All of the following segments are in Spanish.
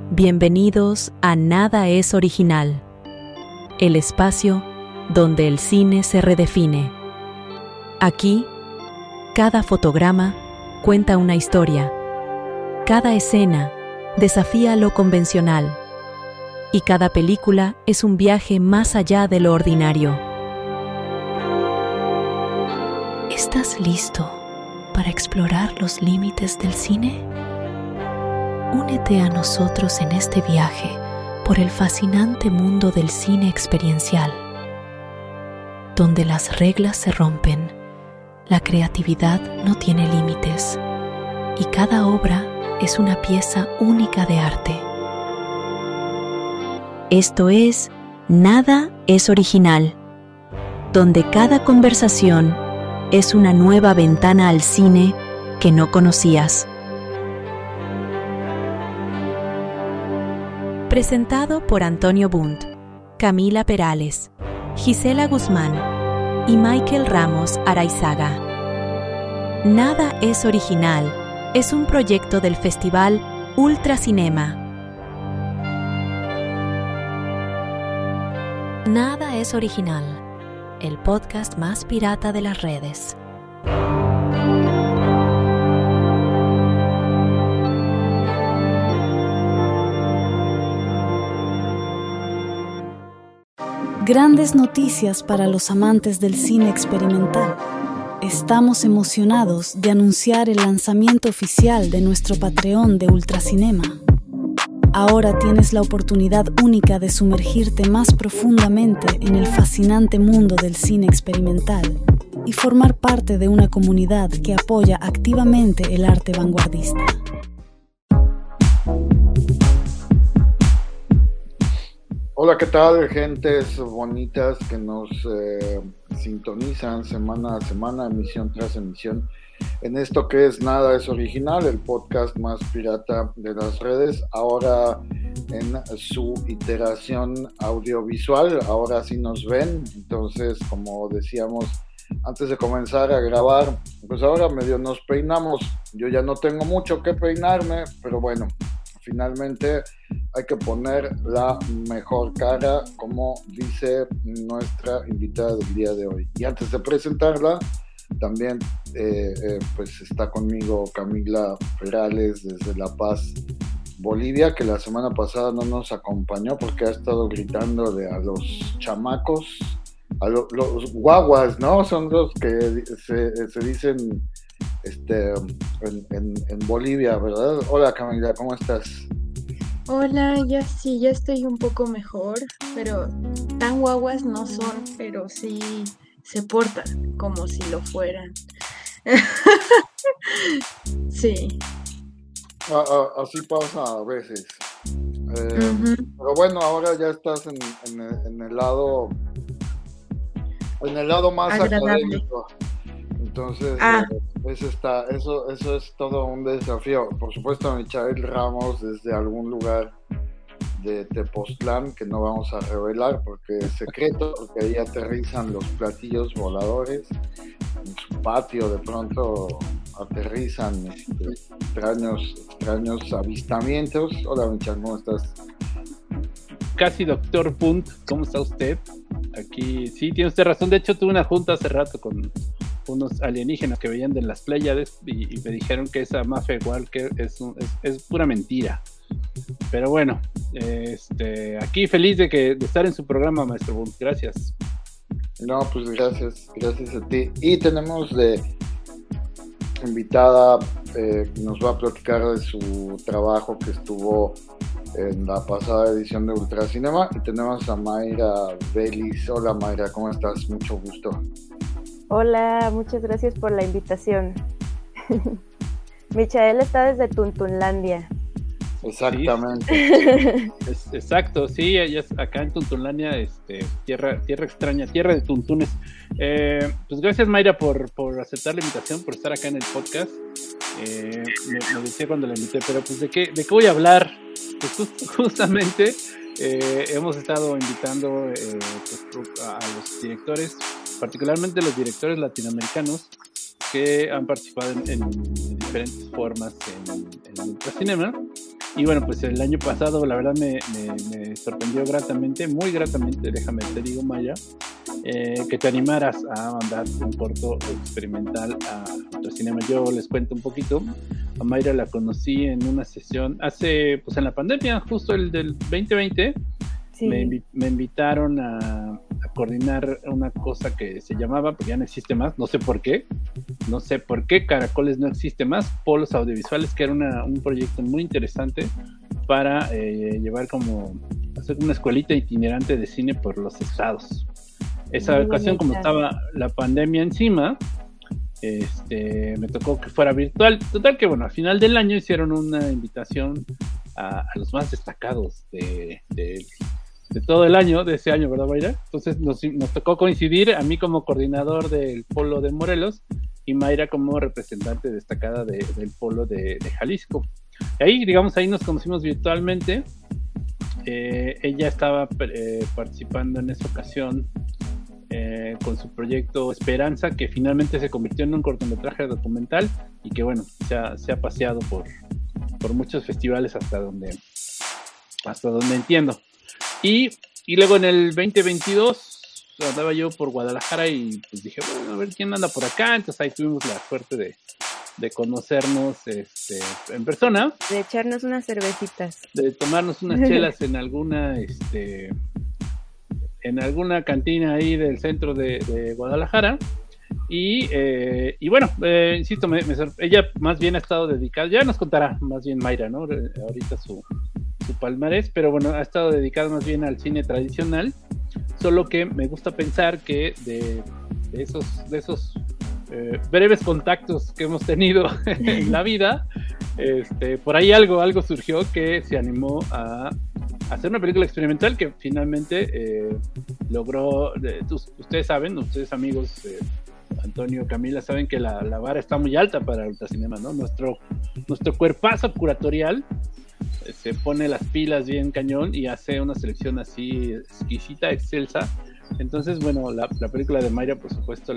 Bienvenidos a Nada es Original, el espacio donde el cine se redefine. Aquí, cada fotograma cuenta una historia, cada escena desafía lo convencional y cada película es un viaje más allá de lo ordinario. ¿Estás listo para explorar los límites del cine? Únete a nosotros en este viaje por el fascinante mundo del cine experiencial, donde las reglas se rompen, la creatividad no tiene límites y cada obra es una pieza única de arte. Esto es Nada es Original, donde cada conversación es una nueva ventana al cine que no conocías. Presentado por Antonio Bundt, Camila Perales, Gisela Guzmán y Michael Ramos Araizaga. Nada es Original es un proyecto del Festival Ultracinema. Nada es Original, el podcast más pirata de las redes. Grandes noticias para los amantes del cine experimental. Estamos emocionados de anunciar el lanzamiento oficial de nuestro Patreon de Ultracinema. Ahora tienes la oportunidad única de sumergirte más profundamente en el fascinante mundo del cine experimental y formar parte de una comunidad que apoya activamente el arte vanguardista. Hola, ¿qué tal, gentes bonitas que nos sintonizan semana a semana, emisión tras emisión, en esto que es Nada es Original, el podcast más pirata de las redes, ahora en su iteración audiovisual, ahora sí nos ven, entonces, como decíamos antes de comenzar a grabar, pues ahora medio nos peinamos, yo ya no tengo mucho que peinarme, pero bueno, finalmente hay que poner la mejor cara, como dice nuestra invitada del día de hoy. Y antes de presentarla, también pues está conmigo Camila Perales desde La Paz, Bolivia, que la semana pasada no nos acompañó porque ha estado gritándole a los chamacos, a los guaguas, ¿no? Son los que se dicen en Bolivia, ¿verdad? Hola, Camila, ¿cómo estás? Hola, ya estoy un poco mejor, pero tan guaguas no son, pero sí se portan como si lo fueran. Sí. Así pasa a veces. Pero bueno, ahora ya estás en el lado más agradable. Académico. Entonces, eso es todo un desafío. Por supuesto, Michael Ramos desde algún lugar de Tepoztlán, que no vamos a revelar porque es secreto, porque ahí aterrizan los platillos voladores. En su patio de pronto aterrizan extraños avistamientos. Hola, Michael, ¿cómo estás? Casi doctor Punt, ¿cómo está usted? Aquí, sí, tiene usted razón. De hecho, tuve una junta hace rato con unos alienígenas que veían de las Pléyades y me dijeron que esa Mafia Walker es pura mentira. Pero bueno, aquí feliz de estar en su programa, maestro Bunt. Gracias. No, pues gracias a ti. Y tenemos de invitada que nos va a platicar de su trabajo que estuvo en la pasada edición de Ultracinema, y tenemos a Mayra Vélez. Hola, Mayra, ¿cómo estás? Mucho gusto. Hola, muchas gracias por la invitación. Michael está desde Tuntunlandia. Exactamente. Sí. Exacto, sí, ella es acá en Tuntunlandia, tierra extraña, tierra de tuntunes. Pues gracias, Mayra, por aceptar la invitación, por estar acá en el podcast. Me decía cuando la invité, pero pues ¿de qué voy a hablar? Pues justamente hemos estado invitando a los directores, particularmente los directores latinoamericanos que han participado en diferentes formas en Ultracinema, Y bueno, pues el año pasado la verdad me sorprendió gratamente, muy gratamente, déjame te digo, Maya, que te animaras a mandar un corto experimental a Ultracinema. Yo les cuento un poquito. A Mayra la conocí en una sesión hace, pues en la pandemia, justo el del 2020. Sí. Me invitaron a coordinar una cosa que se llamaba, porque ya no existe más, no sé por qué, Caracoles no existe más, Polos Audiovisuales, que era un proyecto muy interesante para llevar hacer una escuelita itinerante de cine por los estados. Esa ocasión, como estaba la pandemia encima, me tocó que fuera virtual. Total que bueno, al final del año hicieron una invitación a los más destacados de todo el año, de ese año, ¿verdad, Mayra? Entonces nos tocó coincidir, a mí como coordinador del Polo de Morelos y Mayra como representante destacada del Polo de Jalisco. Ahí nos conocimos virtualmente. Ella estaba participando en esa ocasión con su proyecto Esperanza, que finalmente se convirtió en un cortometraje documental y que bueno, se ha paseado por muchos festivales hasta donde entiendo. Y luego en el 2022 andaba yo por Guadalajara y pues dije, bueno, a ver quién anda por acá. Entonces ahí tuvimos la suerte de conocernos en persona. De echarnos unas cervecitas. De tomarnos unas chelas en alguna cantina ahí del centro de Guadalajara. Y bueno, insisto, ella más bien ha estado dedicada, ya nos contará más bien Mayra, ¿no? Ahorita su palmarés, pero bueno, ha estado dedicada más bien al cine tradicional, solo que me gusta pensar que de esos breves contactos que hemos tenido en la vida, por ahí algo surgió que se animó a hacer una película experimental que finalmente logró, ustedes saben, ustedes amigos, Antonio, Camila, saben que la vara está muy alta para Ultracinema, ¿no? Nuestro cuerpazo curatorial se pone las pilas bien cañón y hace una selección así exquisita, excelsa. Entonces, bueno, la película de Mayra, por supuesto,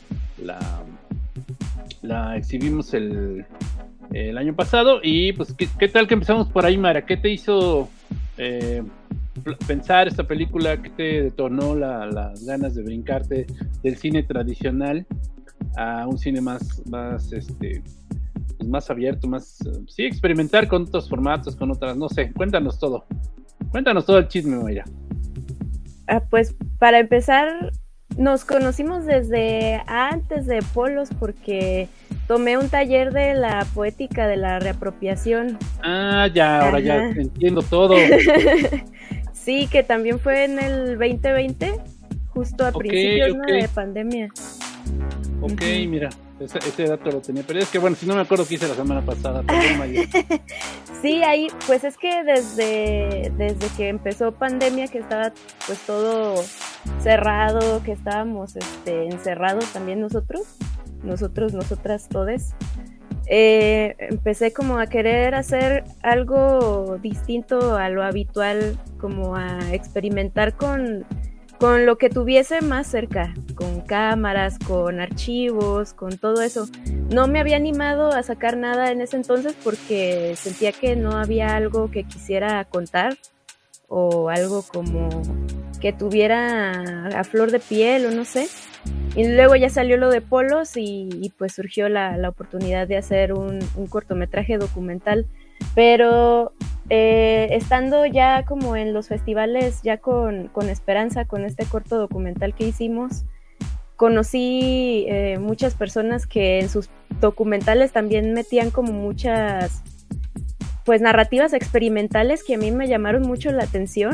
la exhibimos el año pasado. Y pues, ¿qué tal que empezamos por ahí, Mayra? ¿Qué te hizo pensar esta película? ¿Qué te detonó las ganas de brincarte del cine tradicional a un cine más abierto, experimentar con otros formatos, con otras, no sé, cuéntanos todo el chisme, Mayra. Pues para empezar, nos conocimos desde antes de Polos porque tomé un taller de la poética de la reapropiación. Ahora ya entiendo todo. Sí, que también fue en el 2020, justo a principios ¿no? de pandemia. Ok, mira, ese dato lo tenía, pero es que bueno, si no me acuerdo qué hice la semana pasada. Sí, ahí, pues es que desde que empezó pandemia, que estaba pues todo cerrado, que estábamos encerrados también nosotras, todes, empecé como a querer hacer algo distinto a lo habitual, como a experimentar con lo que tuviese más cerca, con cámaras, con archivos, con todo eso. No me había animado a sacar nada en ese entonces porque sentía que no había algo que quisiera contar o algo como que tuviera a flor de piel o no sé. Y luego ya salió lo de Polos y pues surgió la oportunidad de hacer un cortometraje documental. Pero estando ya como en los festivales, ya con Esperanza, con este corto documental que hicimos, conocí muchas personas que en sus documentales también metían como muchas pues narrativas experimentales que a mí me llamaron mucho la atención.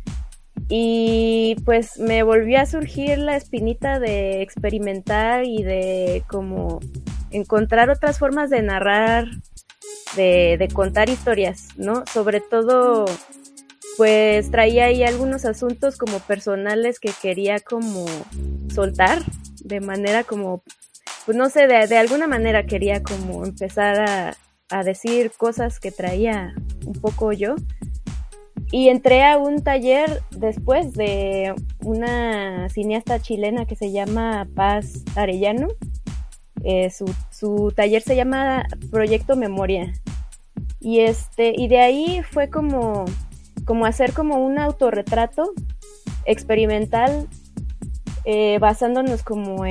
Y pues me volvió a surgir la espinita de experimentar y de como encontrar otras formas de narrar, de contar historias, ¿no? Sobre todo, pues traía ahí algunos asuntos como personales que quería como soltar, de manera como, pues no sé, de alguna manera quería como empezar a decir cosas que traía un poco yo. Y entré a un taller después de una cineasta chilena que se llama Paz Arellano. Su taller se llama Proyecto Memoria. Y de ahí fue como hacer como un autorretrato experimental, basándonos como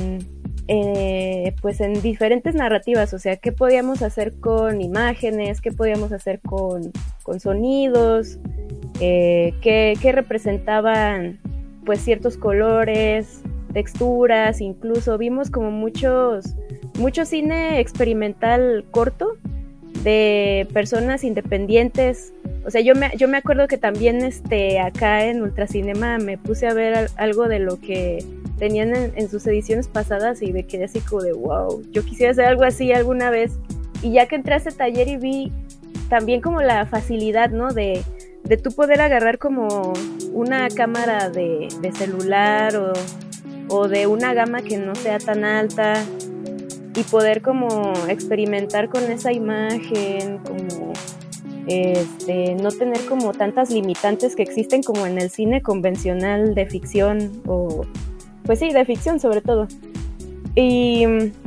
pues en diferentes narrativas, o sea, qué podíamos hacer con imágenes, qué podíamos hacer con sonidos, qué representaban pues ciertos colores, texturas, incluso vimos como mucho cine experimental corto de personas independientes. O sea, yo me acuerdo que también acá en Ultracinema me puse a ver algo de lo que tenían en sus ediciones pasadas y me quedé así como de wow, yo quisiera hacer algo así alguna vez. Y ya que entré a ese taller y vi también como la facilidad, ¿no? De tú poder agarrar como una cámara de celular o de una gama que no sea tan alta y poder como experimentar con esa imagen, como no tener como tantas limitantes que existen como en el cine convencional de ficción, o pues sí, de ficción sobre todo. Y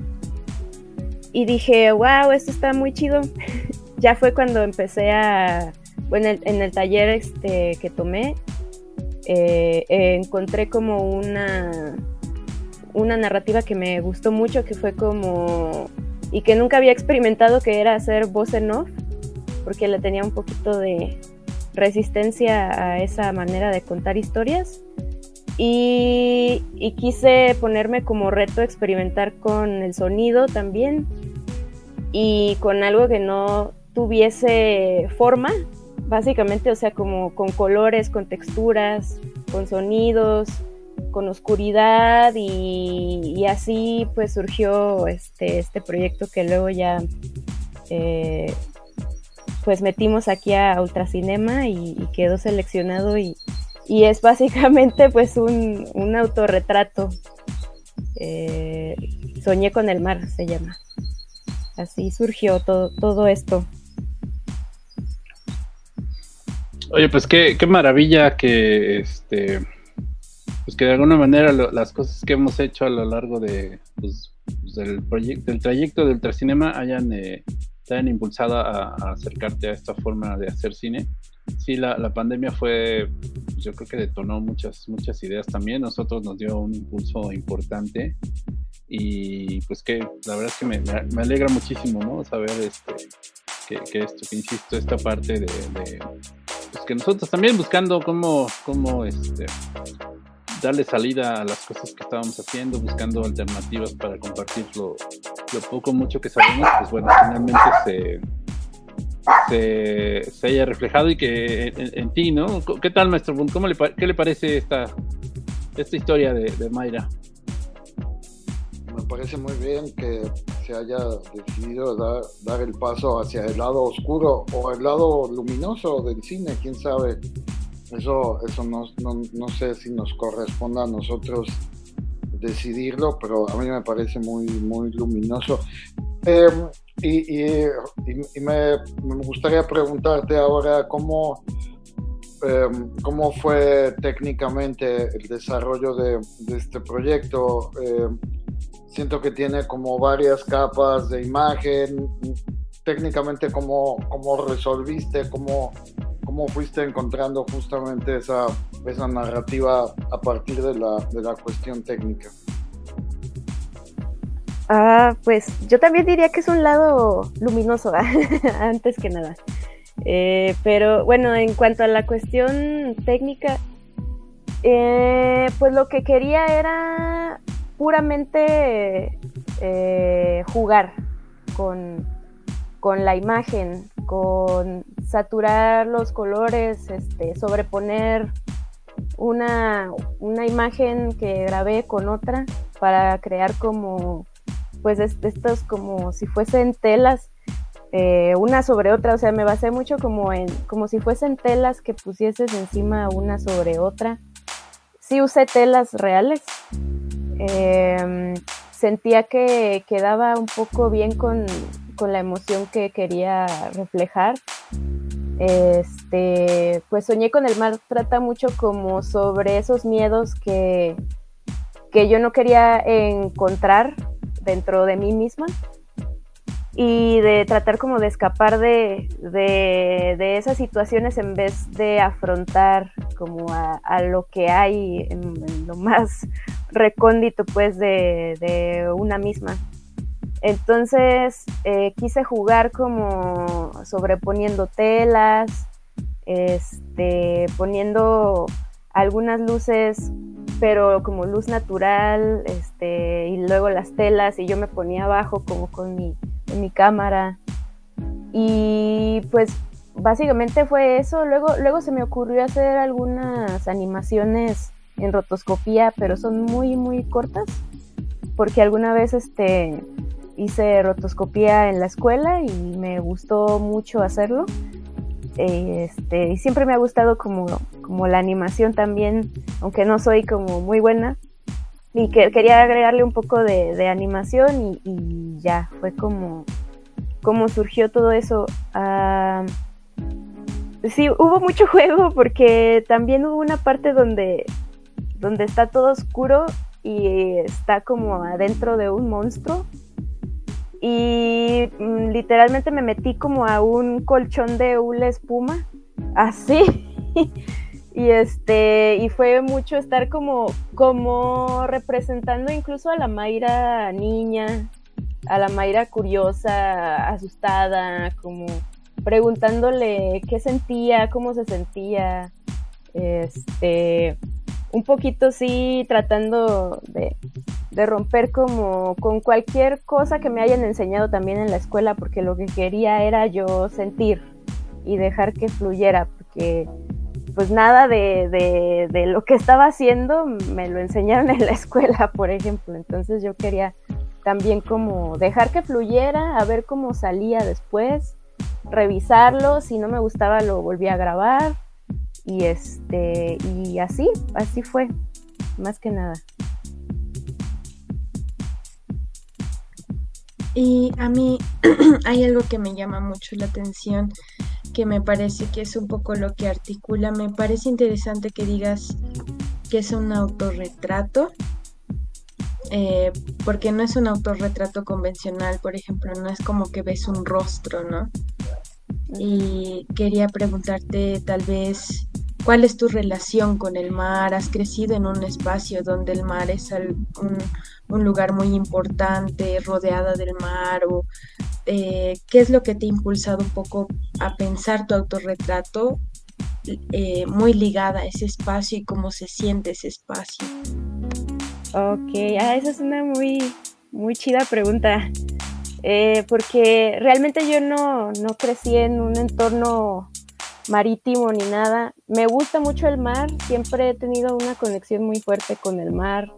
dije, wow, esto está muy chido. Ya fue cuando empecé en el taller que tomé, encontré como una narrativa que me gustó mucho, que fue como, y que nunca había experimentado, que era hacer voz en off, porque le tenía un poquito de resistencia a esa manera de contar historias, y quise ponerme como reto experimentar con el sonido también, y con algo que no tuviese forma, básicamente, o sea, como con colores, con texturas, con sonidos, con oscuridad, y así pues surgió este proyecto que luego ya pues metimos aquí a Ultracinema y quedó seleccionado, y es básicamente pues un autorretrato. Soñé con el mar se llama. Así surgió todo esto. Oye, pues qué maravilla que pues que de alguna manera las cosas que hemos hecho a lo largo de del trayecto de Ultracinema te hayan impulsado a acercarte a esta forma de hacer cine. Sí, la pandemia fue, pues yo creo que detonó muchas ideas también. Nosotros nos dio un impulso importante, y pues que la verdad es que me alegra muchísimo, ¿no? Saber que esto, que insisto, esta parte de pues que nosotros también buscando cómo darle salida a las cosas que estábamos haciendo, buscando alternativas para compartir lo poco o mucho que sabemos, pues bueno, finalmente se haya reflejado, y que en ti, ¿no? ¿Qué tal, maestro Bunt? ¿Qué le parece esta historia de Mayra? Me parece muy bien que se haya decidido dar el paso hacia el lado oscuro o el lado luminoso del cine, quién sabe. Eso no sé si nos corresponda a nosotros decidirlo, pero a mí me parece muy, muy luminoso. Y me gustaría preguntarte ahora cómo fue técnicamente el desarrollo de este proyecto. Siento que tiene como varias capas de imagen. Técnicamente, ¿cómo resolviste? ¿Cómo fuiste encontrando justamente esa narrativa a partir de la cuestión técnica? Pues yo también diría que es un lado luminoso, antes que nada. Pero bueno, en cuanto a la cuestión técnica, pues lo que quería era puramente jugar con la imagen, con saturar los colores, sobreponer una imagen que grabé con otra para crear como pues estos como si fuesen telas, una sobre otra. O sea, me basé mucho como si fuesen telas que pusieses encima una sobre otra. Sí usé telas reales. Sentía que quedaba un poco bien con la emoción que quería reflejar. Pues Soñé con el mar trata mucho como sobre esos miedos que yo no quería encontrar dentro de mí misma, y de tratar como de escapar de esas situaciones en vez de afrontar como a lo que hay en lo más recóndito pues de una misma. Entonces quise jugar como sobreponiendo telas, poniendo algunas luces, pero como luz natural, y luego las telas, y yo me ponía abajo como con mi cámara. Y pues básicamente fue eso. Luego se me ocurrió hacer algunas animaciones en rotoscopía, pero son muy, muy cortas, porque alguna vez hice rotoscopía en la escuela y me gustó mucho hacerlo. Y siempre me ha gustado como la animación también, aunque no soy como muy buena, y que quería agregarle un poco de animación y ya fue como surgió todo eso. Sí, hubo mucho juego porque también hubo una parte donde está todo oscuro y está como adentro de un monstruo. Y literalmente me metí como a un colchón de hule espuma, así, y fue mucho estar como representando incluso a la Mayra niña, a la Mayra curiosa, asustada, como preguntándole qué sentía, cómo se sentía, un poquito sí tratando de romper como con cualquier cosa que me hayan enseñado también en la escuela, porque lo que quería era yo sentir y dejar que fluyera, porque pues nada de lo que estaba haciendo me lo enseñaron en la escuela, por ejemplo. Entonces yo quería también como dejar que fluyera, a ver cómo salía después, revisarlo, si no me gustaba lo volví a grabar y y así fue, más que nada. Y a mí hay algo que me llama mucho la atención, que me parece que es un poco lo que articula. Me parece interesante que digas que es un autorretrato, porque no es un autorretrato convencional, por ejemplo, no es como que ves un rostro, ¿no? Y quería preguntarte tal vez, ¿cuál es tu relación con el mar? ¿Has crecido en un espacio donde el mar es un lugar muy importante, rodeada del mar? ¿O qué es lo que te ha impulsado un poco a pensar tu autorretrato muy ligada a ese espacio y cómo se siente ese espacio? Ok, esa es una muy, muy chida pregunta, porque realmente yo no crecí en un entorno marítimo ni nada. Me gusta mucho el mar, siempre he tenido una conexión muy fuerte con el mar.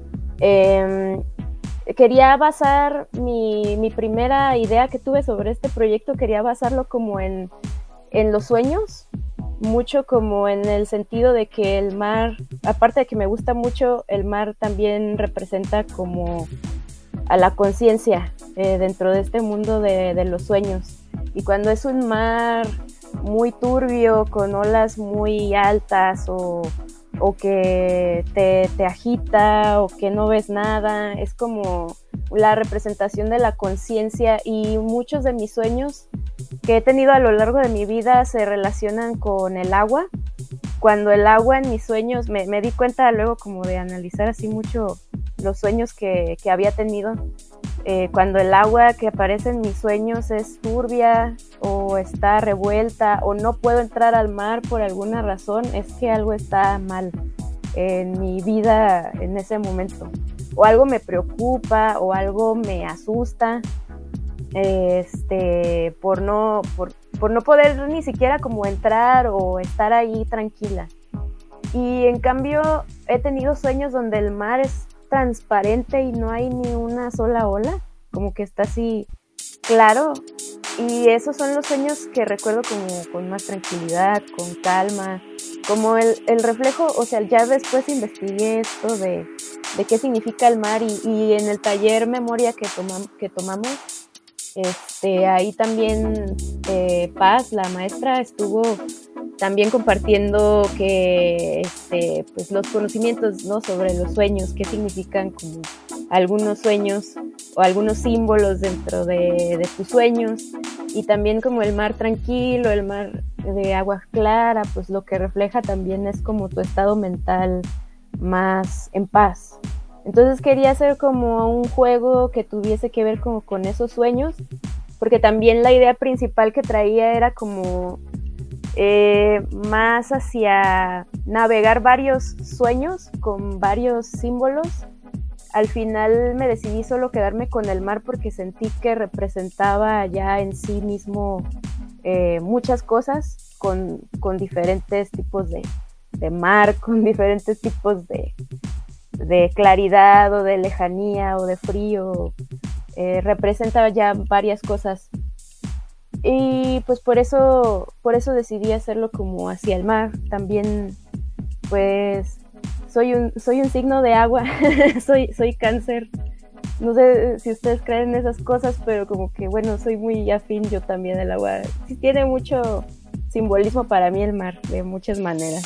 Quería basar mi primera idea que tuve sobre este proyecto, quería basarlo como en los sueños, mucho como en el sentido de que el mar, aparte de que me gusta mucho, el mar también representa como a la conciencia dentro de este mundo de los sueños. Y cuando es un mar muy turbio, con olas muy altas o que te agita o que no ves nada, es como la representación de la conciencia. Y muchos de mis sueños que he tenido a lo largo de mi vida se relacionan con el agua. Cuando el agua en mis sueños, me di cuenta luego como de analizar así mucho los sueños que había tenido. Cuando el agua que aparece en mis sueños es turbia o está revuelta o no puedo entrar al mar por alguna razón, es que algo está mal en mi vida en ese momento, o algo me preocupa o algo me asusta, por no poder ni siquiera como entrar o estar ahí tranquila. Y en cambio he tenido sueños donde el mar es transparente y no hay ni una sola ola, como que está así claro, y esos son los sueños que recuerdo como con más tranquilidad, con calma, como el reflejo. O sea, ya después investigué esto de qué significa el mar, y en el taller memoria que tomamos, ahí también Paz, la maestra, estuvo también compartiendo que pues los conocimientos, ¿no?, sobre los sueños, qué significan como algunos sueños, algunos símbolos dentro de tus sueños, y también como el mar tranquilo, el mar de agua clara, pues lo que refleja también es como tu estado mental más en paz. Entonces quería hacer como un juego que tuviese que ver como con esos sueños, porque también la idea principal que traía era como más hacia navegar varios sueños con varios símbolos. Al final me decidí solo quedarme con el mar porque sentí que representaba ya en sí mismo muchas cosas con diferentes tipos de mar, con diferentes tipos de claridad o de lejanía o de frío. Representaba ya varias cosas. Y pues por eso decidí hacerlo como hacia el mar. También pues soy un signo de agua, soy cáncer. No sé si ustedes creen en esas cosas, pero como que bueno, soy muy afín yo también al agua. Sí, tiene mucho simbolismo para mí el mar, de muchas maneras.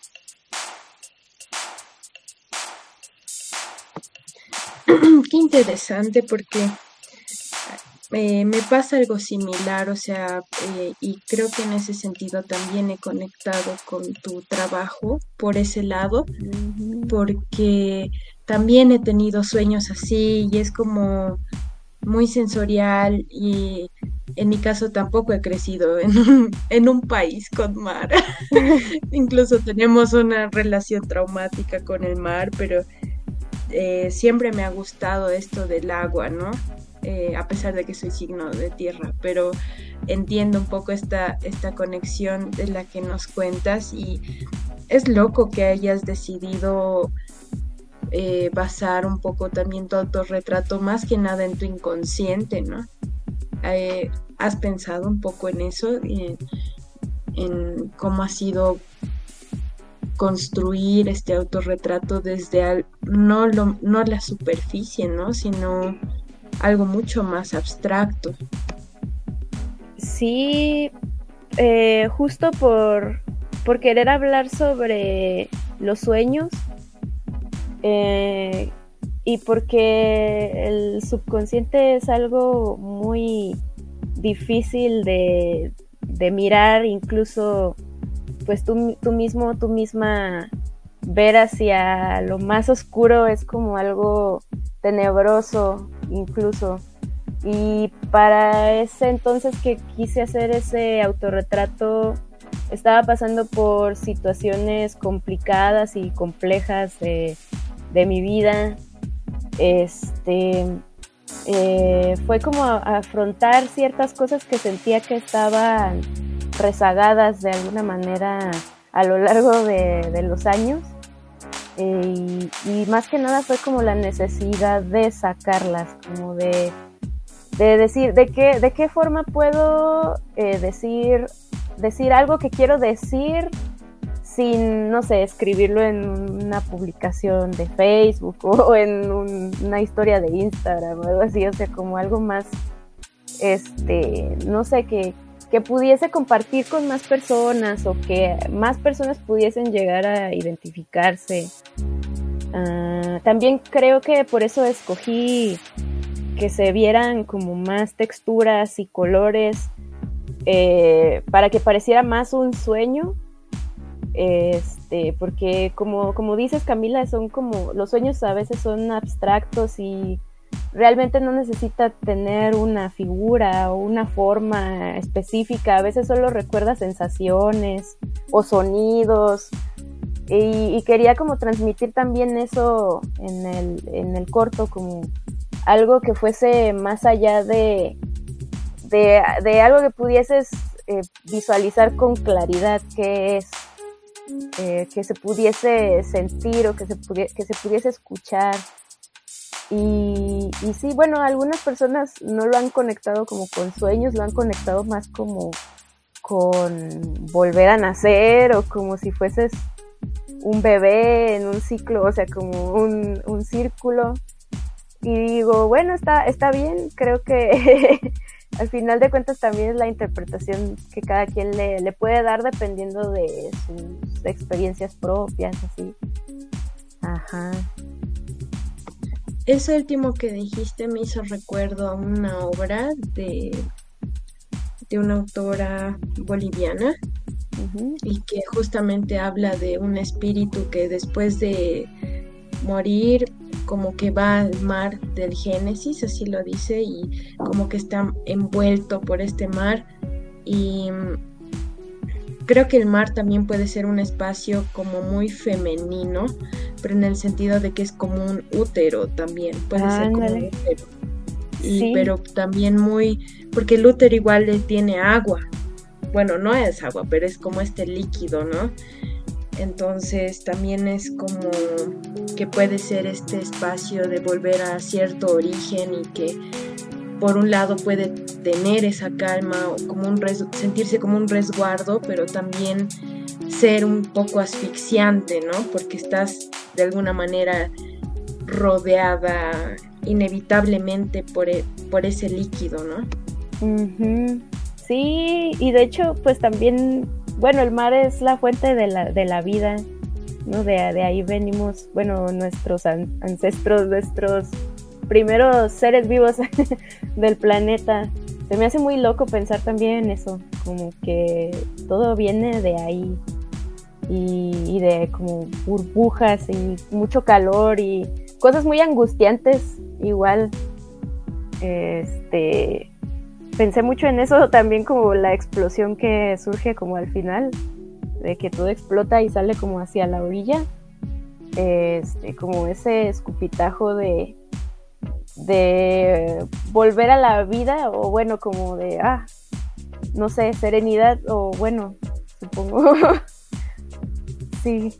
Qué interesante, porque me pasa algo similar, o sea, y creo que en ese sentido también he conectado con tu trabajo por ese lado, porque también he tenido sueños así y es como muy sensorial, y en mi caso tampoco he crecido en un país con mar. Incluso tenemos una relación traumática con el mar, pero siempre me ha gustado esto del agua, ¿no? A pesar de que soy signo de tierra, pero entiendo un poco esta conexión de la que nos cuentas, y es loco que hayas decidido basar un poco también tu autorretrato más que nada en tu inconsciente, ¿no? ¿Has pensado un poco en eso? En cómo ha sido construir este autorretrato desde no la superficie, ¿no? Sino algo mucho más abstracto. Sí, justo por querer hablar sobre los sueños, y porque el subconsciente es algo muy difícil de mirar, incluso pues tú misma ver hacia lo más oscuro es como algo tenebroso incluso. Y para ese entonces que quise hacer ese autorretrato, estaba pasando por situaciones complicadas y complejas de mi vida. Fue como afrontar ciertas cosas que sentía que estaban rezagadas de alguna manera a lo largo de los años, y más que nada fue como la necesidad de sacarlas, como de decir de qué forma puedo decir algo que quiero decir sin, no sé, escribirlo en una publicación de Facebook o en una historia de Instagram o algo así, o sea, como algo más, no sé, que pudiese compartir con más personas, o que más personas pudiesen llegar a identificarse. También creo que por eso escogí que se vieran como más texturas y colores, para que pareciera más un sueño, porque como dices, Camila, son como, los sueños a veces son abstractos y realmente no necesita tener una figura o una forma específica. A veces solo recuerda sensaciones o sonidos, y quería como transmitir también eso en el corto, como algo que fuese más allá de algo que pudieses visualizar con claridad, que es que se pudiese sentir o que se pudiese escuchar. Y sí, bueno, algunas personas no lo han conectado como con sueños, lo han conectado más como con volver a nacer, o como si fueses un bebé en un ciclo, o sea, como un círculo. Y digo, bueno, está bien, creo que al final de cuentas también es la interpretación que cada quien le puede dar dependiendo de sus experiencias propias, así. Ajá. eso último que dijiste me hizo recuerdo a una obra de una autora boliviana, y que justamente habla de un espíritu que después de morir como que va al mar del Génesis, así lo dice, y como que está envuelto por este mar. Y creo que el mar también puede ser un espacio como muy femenino, pero en el sentido de que es como un útero también, puede ser como un útero. Sí. Pero también muy, porque el útero igual le tiene agua, bueno, no es agua, pero es como este líquido, ¿no? Entonces también es como que puede ser este espacio de volver a cierto origen, y que por un lado puede tener esa calma o como sentirse como un resguardo, pero también ser un poco asfixiante, ¿no? Porque estás de alguna manera rodeada inevitablemente por ese líquido, ¿no? Sí, y de hecho, pues también, bueno, el mar es la fuente de la vida, ¿no? De ahí venimos, bueno, nuestros ancestros, nuestros primeros seres vivos del planeta. Se me hace muy loco pensar también en eso, como que todo viene de ahí, y de como burbujas y mucho calor y cosas muy angustiantes igual. Pensé mucho en eso también, como la explosión que surge como al final, de que todo explota y sale como hacia la orilla, como ese escupitajo de volver a la vida, o bueno, como de, no sé, serenidad, o bueno, supongo. Sí.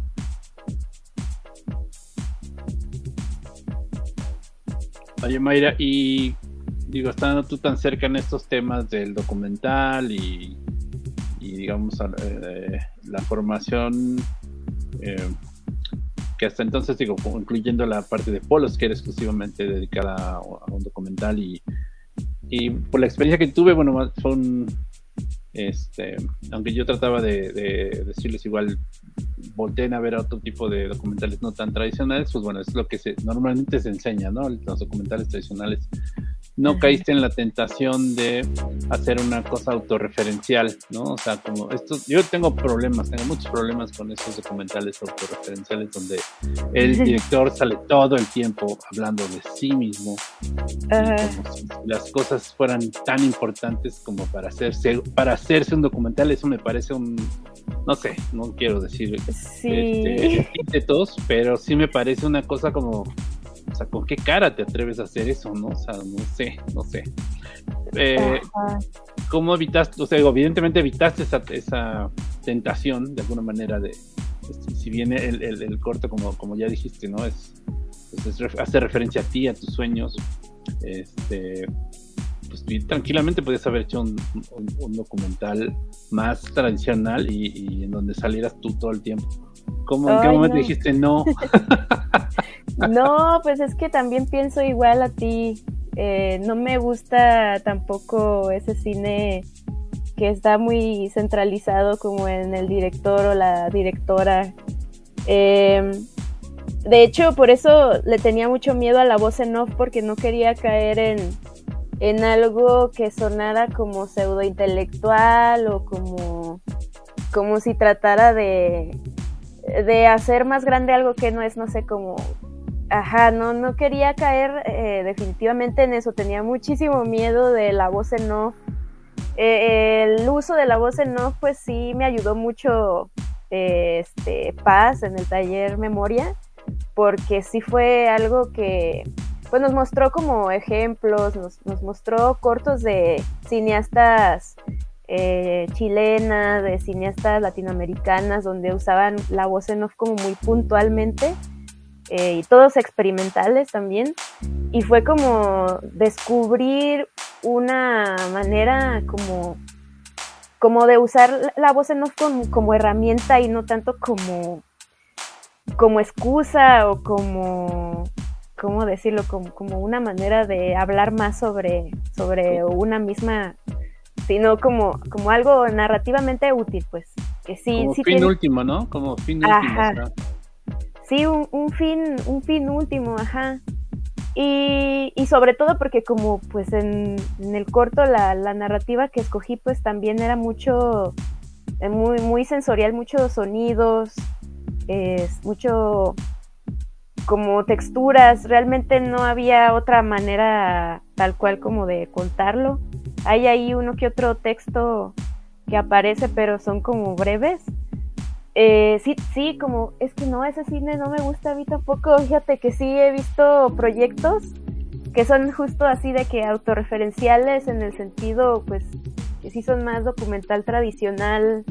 Oye, Mayra, y digo, estando tú tan cerca en estos temas del documental y digamos, la formación que hasta entonces, digo, incluyendo la parte de Polos, que era exclusivamente dedicada a un documental, y por la experiencia que tuve, bueno, son, aunque yo trataba de decirles igual, volteen a ver otro tipo de documentales no tan tradicionales, pues bueno, es lo que normalmente se enseña, ¿no? Los documentales tradicionales. No caíste en la tentación de hacer una cosa autorreferencial, ¿no? O sea, como esto, yo tengo muchos problemas con esos documentales autorreferenciales donde el director sale todo el tiempo hablando de sí mismo, y como si las cosas fueran tan importantes como para hacerse un documental. Eso me parece no sé, no quiero decir epítetos, pero sí me parece una cosa como, o sea, ¿con qué cara te atreves a hacer eso, no? O sea, no sé. ¿Cómo evitaste? O sea, evidentemente evitaste esa tentación de alguna manera de, si bien el corto, como ya dijiste, ¿no? Hace referencia a ti, a tus sueños. Pues tranquilamente podías haber hecho un documental más tradicional y en donde salieras tú todo el tiempo. ¿En qué momento dijiste no? No, pues es que también pienso igual a ti. No me gusta tampoco ese cine que está muy centralizado como en el director o la directora. De hecho, por eso le tenía mucho miedo a la voz en off, porque no quería caer en algo que sonara como pseudointelectual, o como si tratara de hacer más grande algo que no es, no sé, como... no quería caer definitivamente en eso. Tenía muchísimo miedo de la voz en off. El uso de la voz en off, pues sí me ayudó mucho Paz en el taller Memoria, porque sí fue algo que pues nos mostró como ejemplos, nos mostró cortos de cineastas chilenas, de cineastas latinoamericanas, donde usaban la voz en off como muy puntualmente, y todos experimentales también, y fue como descubrir una manera como de usar la voz en off como herramienta, y no tanto como excusa, o ¿cómo decirlo? Como una manera de hablar más sobre una misma, sino como algo narrativamente útil, pues. Que sí, como sí fin tiene... último, ¿no? Como fin último. Ajá. Sí, un fin último, ajá. Y sobre todo porque como pues en el corto la narrativa que escogí pues también era mucho, muy, muy sensorial, muchos sonidos, mucho como texturas, realmente no había otra manera tal cual como de contarlo. Hay ahí uno que otro texto que aparece, pero son como breves. Sí, como, es que no, ese cine no me gusta a mí tampoco. Fíjate que sí he visto proyectos que son justo así de que autorreferenciales en el sentido, pues, que sí son más documental tradicional.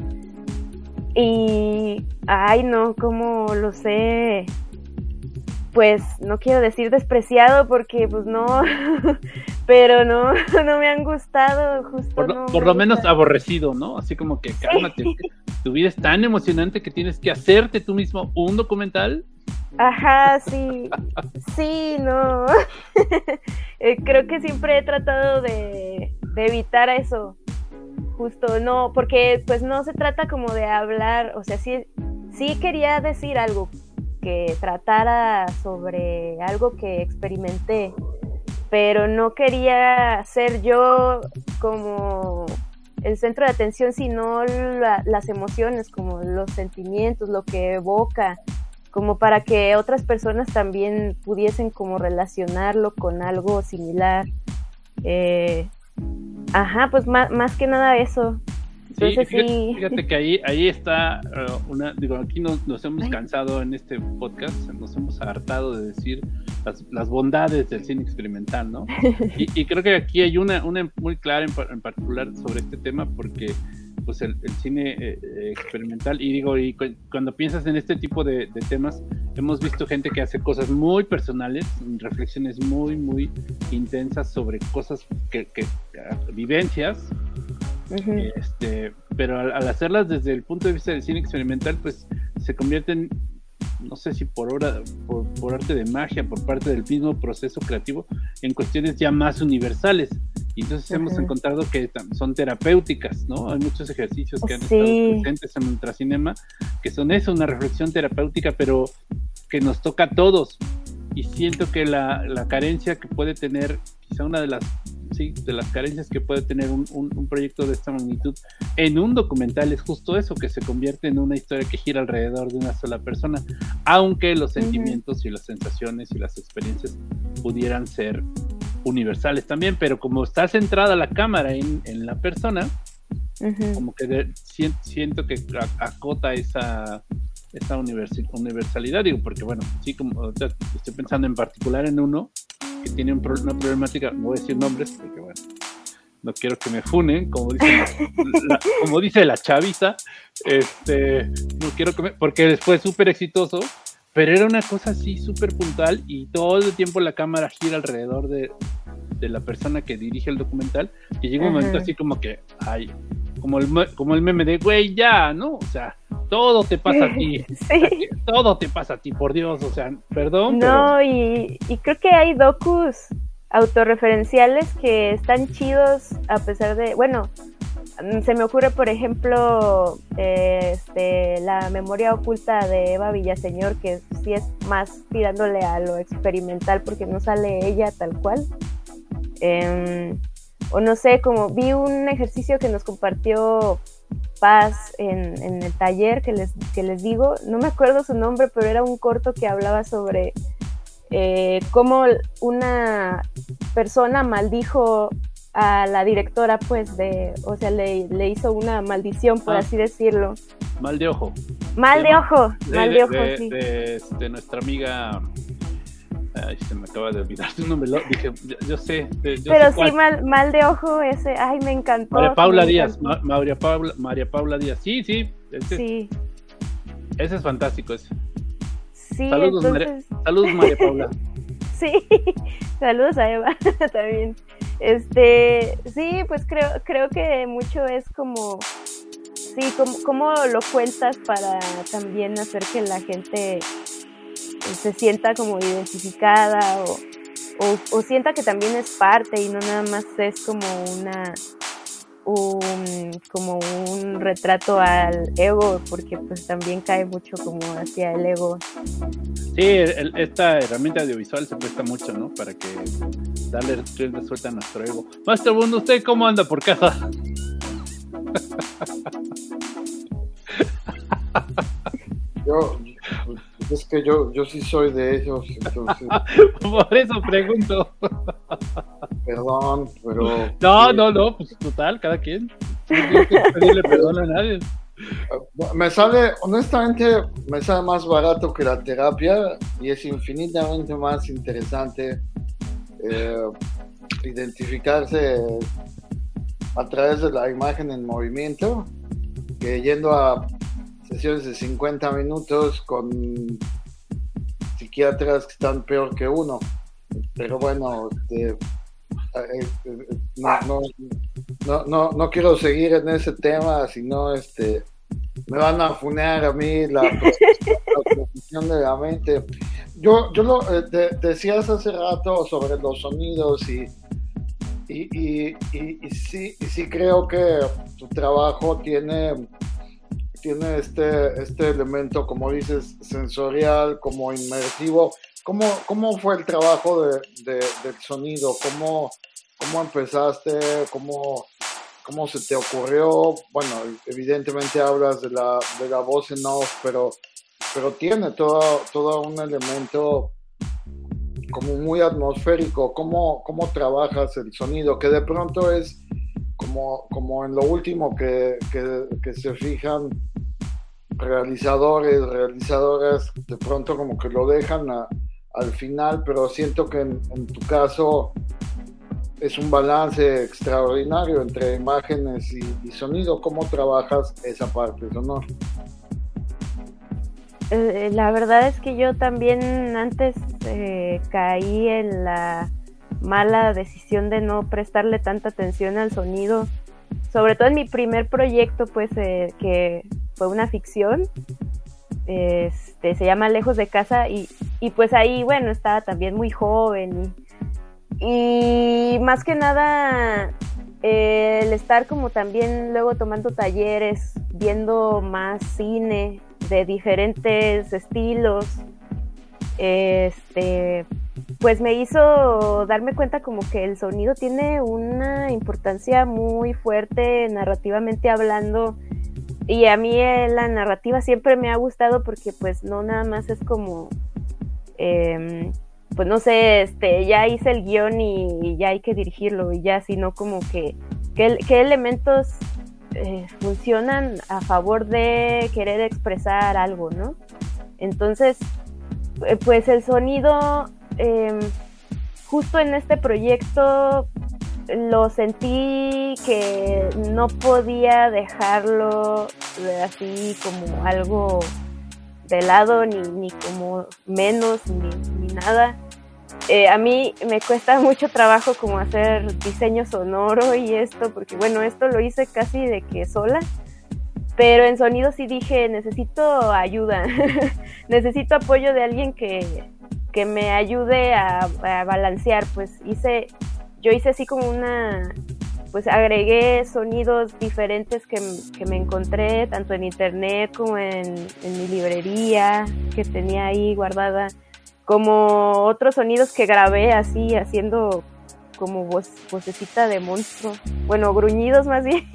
Y, ay no, como lo sé, pues, no quiero decir despreciado porque, pues, no, pero no me han gustado, justo por lo menos aborrecido, ¿no? Así como que, cálmate, sí. Tu vida es tan emocionante que tienes que hacerte tú mismo un documental. Ajá, sí, no. Creo que siempre he tratado de evitar eso, justo, no, porque pues no se trata como de hablar, o sea, sí quería decir algo que tratara sobre algo que experimenté, pero no quería ser yo como el centro de atención, sino las emociones, como los sentimientos, lo que evoca, como para que otras personas también pudiesen como relacionarlo con algo similar. Pues más que nada eso. Entonces, fíjate que ahí está aquí nos hemos cansado en este podcast, nos hemos hartado de decir las bondades del cine experimental, ¿no? Y creo que aquí hay una muy clara en particular sobre este tema, porque pues el cine experimental, y cuando piensas en este tipo de temas, hemos visto gente que hace cosas muy personales, reflexiones muy, muy intensas sobre cosas que vivencias. Uh-huh. Pero al hacerlas desde el punto de vista del cine experimental, pues se convierten, no sé si por arte de magia, por parte del mismo proceso creativo, en cuestiones ya más universales. Y entonces uh-huh. hemos encontrado que son terapéuticas, ¿no? Hay muchos ejercicios que han estado presentes en Ultracinema, que son eso, una reflexión terapéutica, pero que nos toca a todos. Y siento que la carencia que puede tener, quizá una de las carencias que puede tener un proyecto de esta magnitud en un documental, es justo eso, que se convierte en una historia que gira alrededor de una sola persona, aunque los sentimientos y las sensaciones y las experiencias pudieran ser universales también, pero como está centrada la cámara en la persona, como que siento que acota esa universalidad, digo, porque bueno, sí, como estoy pensando en particular en uno que tiene una problemática, no voy a decir nombres porque bueno, no quiero que me funen, como dice la chaviza, no quiero porque después súper exitoso, pero era una cosa así súper puntual y todo el tiempo la cámara gira alrededor de la persona que dirige el documental, y llega un momento así como que, ay, como el meme de, güey, ya, ¿no? O sea, todo te pasa a ti, sí. Todo te pasa a ti, por Dios, o sea, perdón. No, pero... y creo que hay docus autorreferenciales que están chidos a pesar de, bueno, se me ocurre, por ejemplo, La memoria oculta de Eva Villaseñor, que sí es más tirándole a lo experimental porque no sale ella tal cual. O no sé, como vi un ejercicio que nos compartió Paz en el taller que les digo, no me acuerdo su nombre, pero era un corto que hablaba sobre cómo una persona maldijo a la directora, pues, o sea, le hizo una maldición, por así decirlo. Mal de ojo. Sí. De nuestra amiga... Ay, se me acaba de olvidar su nombre, dije, yo sé. Pero sí, mal de ojo ese, ay, me encantó. María Paula Díaz, María Paula Díaz, sí. Sí. Ese es fantástico, ese. Sí, saludos, entonces... saludos María Paula. Sí, saludos a Eva también. Sí, pues creo que mucho es como, sí, como lo cuentas para también hacer que la gente se sienta como identificada o sienta que también es parte y no nada más es como como un retrato al ego, porque pues también cae mucho como hacia el ego. Sí, esta herramienta audiovisual se presta mucho, ¿no? Para que darle rienda suelta a nuestro ego. Maestro Bundo, ¿usted cómo anda por casa? Es que yo sí soy de ellos, entonces... Por eso pregunto. Perdón, pero... No, pues total, cada quien. No tienes que pedirle perdón a nadie. Honestamente, me sale más barato que la terapia y es infinitamente más interesante identificarse a través de la imagen en movimiento que yendo a sesiones de 50 minutos con psiquiatras que están peor que uno. Pero bueno, no quiero seguir en ese tema, sino me van a funear a mí la profesión de la mente. Yo decías hace rato sobre los sonidos y sí creo que tu trabajo tiene este elemento, como dices, sensorial, como inmersivo. ¿Cómo fue el trabajo del sonido? ¿Cómo empezaste? ¿Cómo se te ocurrió? Bueno, evidentemente hablas de la voz en off, pero tiene todo un elemento como muy atmosférico. ¿Cómo trabajas el sonido? Que de pronto es como en lo último que se fijan realizadoras, de pronto como que lo dejan al final, pero siento que en tu caso es un balance extraordinario entre imágenes y sonido. ¿Cómo trabajas esa parte sonora? La verdad es que yo también antes caí en la mala decisión de no prestarle tanta atención al sonido, sobre todo en mi primer proyecto, pues que fue una ficción, se llama Lejos de Casa, y pues ahí, bueno, estaba también muy joven y más que nada el estar como también luego tomando talleres, viendo más cine de diferentes estilos, pues me hizo darme cuenta como que el sonido tiene una importancia muy fuerte narrativamente hablando, y a mí la narrativa siempre me ha gustado porque pues no nada más es como pues no sé, ya hice el guión y ya hay que dirigirlo y ya, sino como que qué elementos funcionan a favor de querer expresar algo, ¿no? Entonces, pues el sonido, justo en este proyecto lo sentí que no podía dejarlo así como algo de lado, ni como menos, ni nada. A mí me cuesta mucho trabajo como hacer diseño sonoro y esto, porque bueno, esto lo hice casi de que sola, pero en sonido sí dije, necesito ayuda, necesito apoyo de alguien que me ayude a balancear. Pues yo hice así como pues agregué sonidos diferentes que me encontré tanto en internet como en mi librería que tenía ahí guardada, como otros sonidos que grabé así haciendo como vocecita de monstruo, bueno, gruñidos más bien.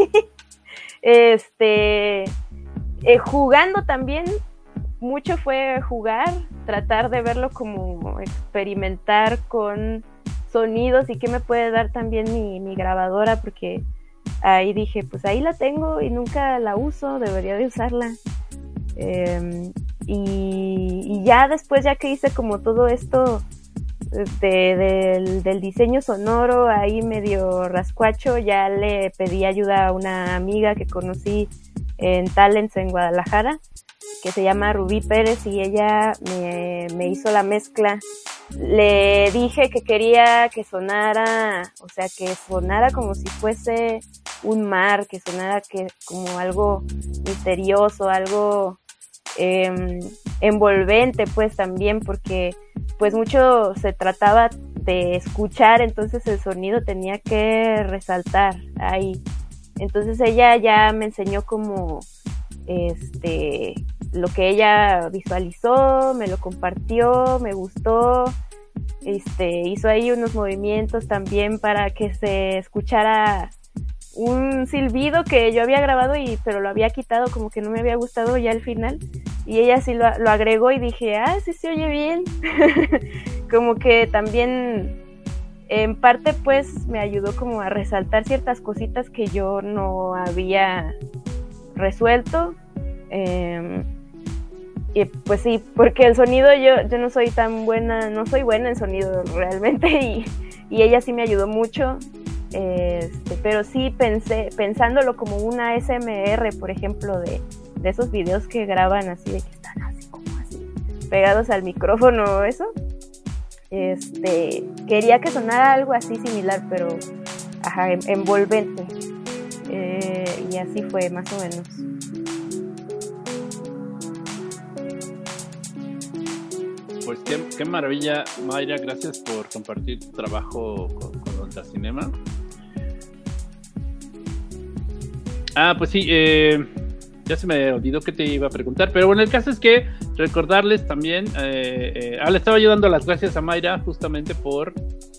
Jugando también, mucho fue jugar, tratar de verlo como experimentar con sonidos y qué me puede dar también mi grabadora, porque ahí dije, pues ahí la tengo y nunca la uso, debería de usarla. Y ya después, ya que hice como todo esto del diseño sonoro, ahí medio rascuacho, ya le pedí ayuda a una amiga que conocí en Talents en Guadalajara, que se llama Rubí Pérez, y ella me hizo la mezcla. Le dije que quería que sonara, o sea, que sonara como si fuese un mar, que sonara como algo misterioso, algo envolvente, pues también, porque pues mucho se trataba de escuchar, entonces el sonido tenía que resaltar ahí. Entonces ella ya me enseñó como lo que ella visualizó, me lo compartió, me gustó, hizo ahí unos movimientos también para que se escuchara un silbido que yo había grabado pero lo había quitado, como que no me había gustado ya al final, y ella sí lo agregó y dije, sí se oye bien. Como que también en parte pues me ayudó como a resaltar ciertas cositas que yo no había resuelto, y pues sí, porque el sonido yo no soy tan buena, no soy buena en sonido realmente, y ella sí me ayudó mucho, pero sí pensándolo como una ASMR, por ejemplo, de esos videos que graban así, de que están así como así pegados al micrófono, eso, quería que sonara algo así similar, pero envolvente, y así fue más o menos. Pues qué maravilla, Mayra, gracias por compartir tu trabajo con Ultracinema. Pues sí, ya se me olvidó que te iba a preguntar, pero bueno, el caso es que recordarles también, le estaba ayudando las gracias a Mayra justamente por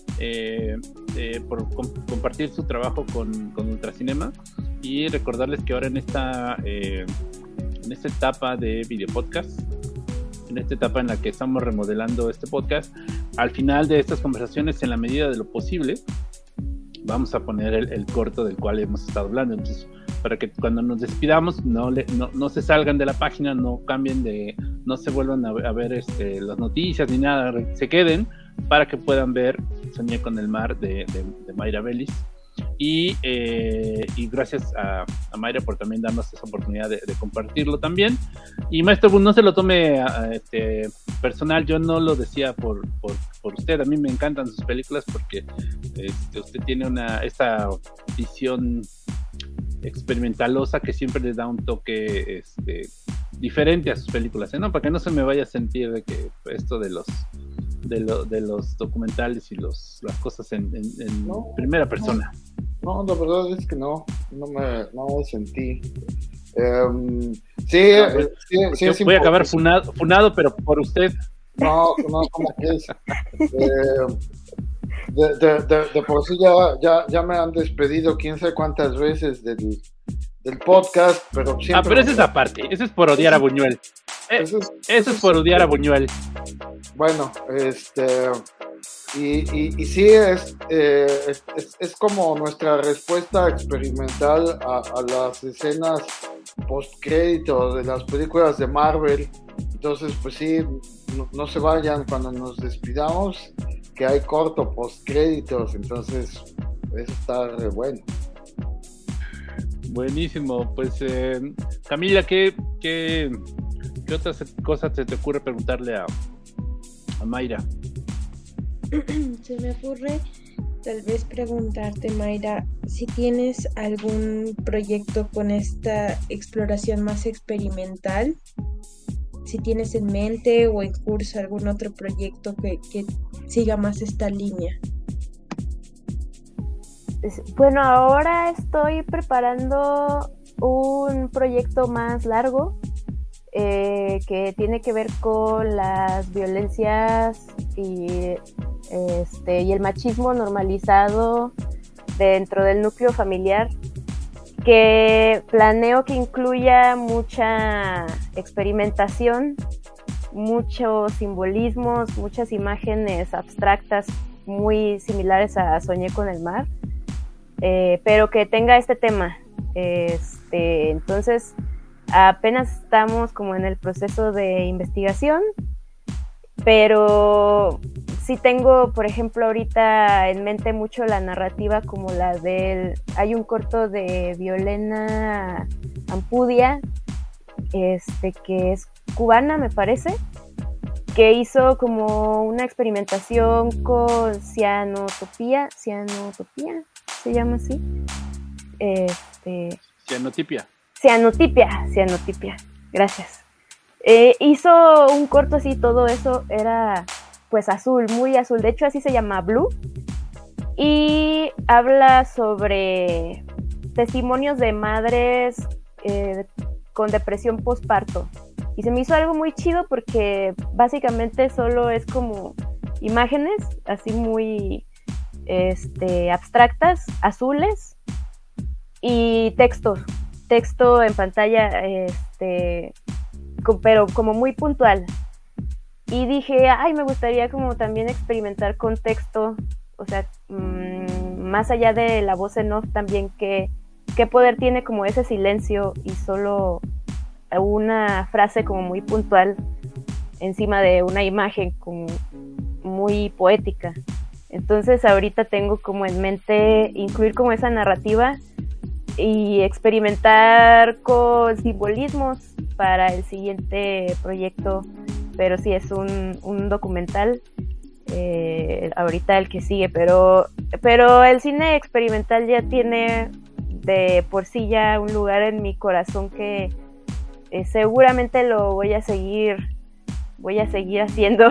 compartir su trabajo con Ultracinema, y recordarles que ahora en esta etapa de video podcast, en esta etapa en la que estamos remodelando este podcast, al final de estas conversaciones, en la medida de lo posible, vamos a poner el corto del cual hemos estado hablando. Entonces, para que cuando nos despidamos no se salgan de la página, no cambien no se vuelvan a ver las noticias ni nada, se queden para que puedan ver Soñé con el mar de Mayra Vélez. Y gracias a Mayra por también darnos esa oportunidad de compartirlo también. Y Maestro Bun, no se lo tome personal, yo no lo decía por usted, a mí me encantan sus películas porque usted tiene esta visión experimentalosa que siempre le da un toque diferente a sus películas, ¿no? Para que no se me vaya a sentir de que esto de los documentales y las cosas en primera persona. No, la verdad es que no me sentí. Sí, yo voy a acabar funado, pero por usted. No, como que es. De por sí ya me han despedido quién sabe cuántas veces del podcast, pero siempre... pero esa es aparte, eso es por odiar a Buñuel. Eso es por odiar a Buñuel. Bueno, y sí, es como nuestra respuesta experimental a las escenas post-crédito de las películas de Marvel. Entonces, pues sí, no se vayan cuando nos despidamos, que hay corto post-créditos, entonces eso está re bueno. Buenísimo, pues Camila, ¿qué otras cosas se te ocurre preguntarle a Mayra? Se me ocurre tal vez preguntarte, Mayra, si tienes algún proyecto con esta exploración más experimental, si tienes en mente o en curso algún otro proyecto que siga más esta línea. Bueno, ahora estoy preparando un proyecto más largo que tiene que ver con las violencias y el machismo normalizado dentro del núcleo familiar, que planeo que incluya mucha experimentación, muchos simbolismos, muchas imágenes abstractas muy similares a Soñé con el mar, pero que tenga este tema. Entonces apenas estamos como en el proceso de investigación, pero sí tengo, por ejemplo, ahorita en mente mucho la narrativa como la hay un corto de Violena Ampudia, que es cubana, me parece, que hizo como una experimentación con cianotopía, se llama así. Cianotipia, gracias. Hizo un corto así, todo eso era pues azul, muy azul, de hecho así se llama Blue, y habla sobre testimonios de madres con depresión postparto. Y se me hizo algo muy chido porque básicamente solo es como imágenes así muy abstractas, azules, y texto en pantalla, pero como muy puntual. Y dije, me gustaría como también experimentar con texto, o sea, más allá de la voz en off también, qué poder tiene como ese silencio y solo una frase como muy puntual encima de una imagen como muy poética. Entonces ahorita tengo como en mente incluir como esa narrativa y experimentar con simbolismos para el siguiente proyecto, pero sí es un documental, ahorita el que sigue, pero el cine experimental ya tiene de por sí ya un lugar en mi corazón que seguramente lo voy a seguir haciendo.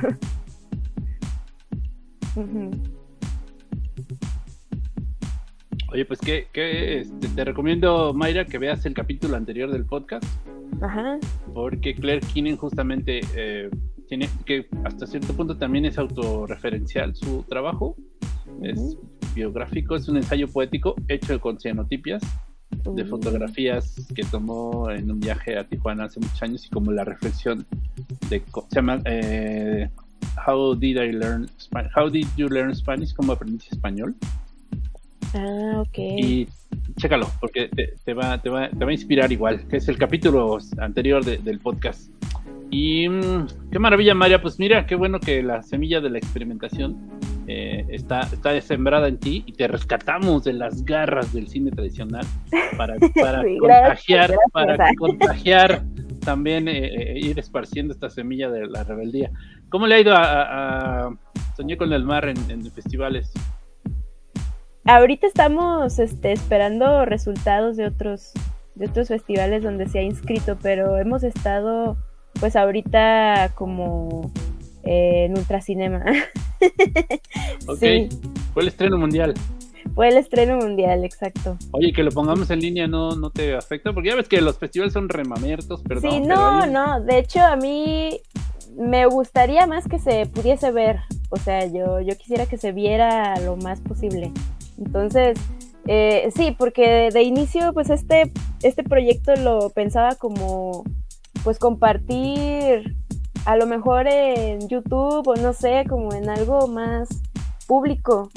Oye, pues te recomiendo, Mayra, que veas el capítulo anterior del podcast. Ajá. Porque Claire Keenan justamente tiene que hasta cierto punto también es autorreferencial su trabajo. Es biográfico, es un ensayo poético hecho con cianotipias de fotografías que tomó en un viaje a Tijuana hace muchos años, y como la reflexión se llama How did you learn Spanish? ¿Cómo aprendiste español? Okay. Y chécalo, porque te va a inspirar igual, que es el capítulo anterior del podcast. Y qué maravilla, María. Pues mira, qué bueno que la semilla de la experimentación está sembrada en ti, y te rescatamos de las garras del cine tradicional para Sí, contagiar, gracias. para contagiar también, ir esparciendo esta semilla de la rebeldía. ¿Cómo le ha ido a Soñé con el Mar en festivales? Ahorita estamos esperando resultados de otros festivales donde se ha inscrito, pero hemos estado pues ahorita como en Ultracinema. Ok, Sí. Fue el estreno mundial. Fue el estreno mundial, exacto. Oye, que lo pongamos en línea no te afecta, porque ya ves que los festivales son remamertos, perdón. Sí, pero no, de hecho a mí me gustaría más que se pudiese ver, o sea, yo quisiera que se viera lo más posible. Entonces, sí, porque de inicio, pues este proyecto lo pensaba como, pues compartir a lo mejor en YouTube o no sé, como en algo más público,